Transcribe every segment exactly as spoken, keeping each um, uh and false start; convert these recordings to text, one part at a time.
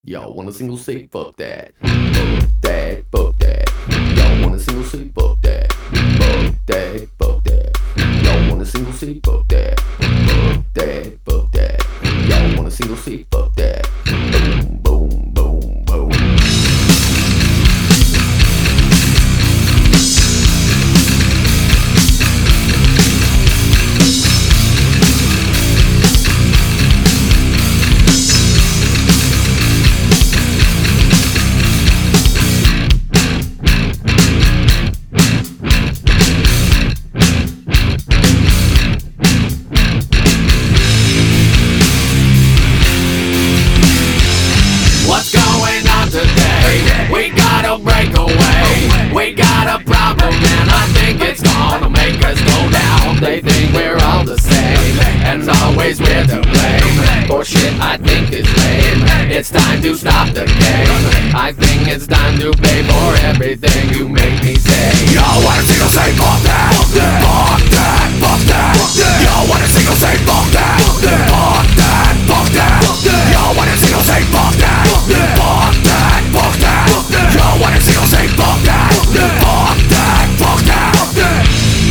Y'all want a single say fuck that. Fuck that, fuck that. Y'all want a single say fuck that. Fuck that, fuck that. Y'all want a single say fuck that. Fuck that, fuck that. Y'all want a single say fuck that. Boom, boom, boom, boom. What's going on today? We gotta break away. We got a problem and I think it's gonna make us go down. They think we're all the same and always we're to blame for shit I think is lame. It's time to stop the game. I think it's time to pay for everything you make me say. Y'all want a single say fuck that. Fuck that, fuck that, fuck that. Y'all want a single say fuck that. Fuck that, fuck that, fuck that. Y'all want a single say fuck that. Fuck that, fuck that. Y'all want a single say fuck that. Fuck that, fuck that.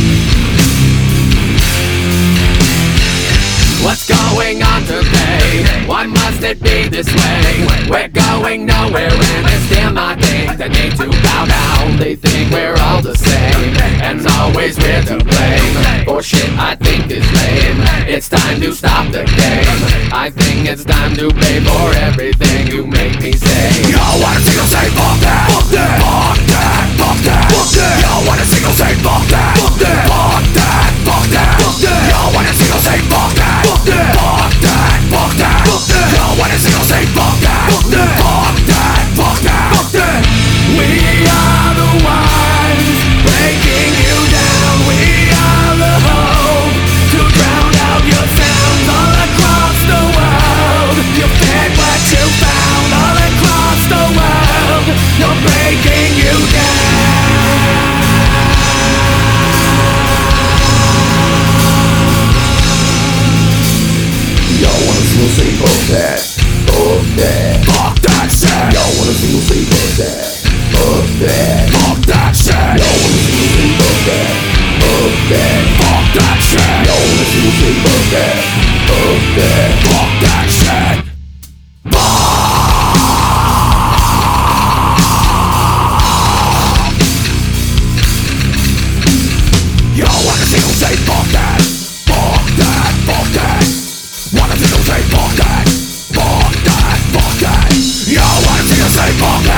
What's going on today? Why must it be this way? We're going nowhere and it's damn I think they need to bow down. They think we're all the same and always we're to blame for shit I think is lame. It's time to stop the game. I think it's time to pay for everything you make me say. Y'all want a single say fuck that. Fuck that, fuck that, fuck that. Y'all want a single say fuck that. Fuck that, fuck that, fuck that. Y'all want a single say fuck that. Fuck that, fuck that, fuck that. Y'all want a single say fuck that. Fuck that, fuck that, fuck that. We are the ones breaking you down. We are the hope to drown out your sounds all across the world. You fed what you found all across the world. You're breaking you down. Y'all want a single say fuck that. Fuck that. Fuck that shit. Y'all want a single say fuck that. Fuck that. Fuck that shit. Y'all want a single say fuck that. Fuck that. Fuck that shit. Y'all want a single say fuck that. Fuck that. Fuck that shit. Y'all want a single say fuck that. Fuck that. Fuck that. Want a single say fuck that. Fuck that. Fuck that. Y'all want a single say fuck that.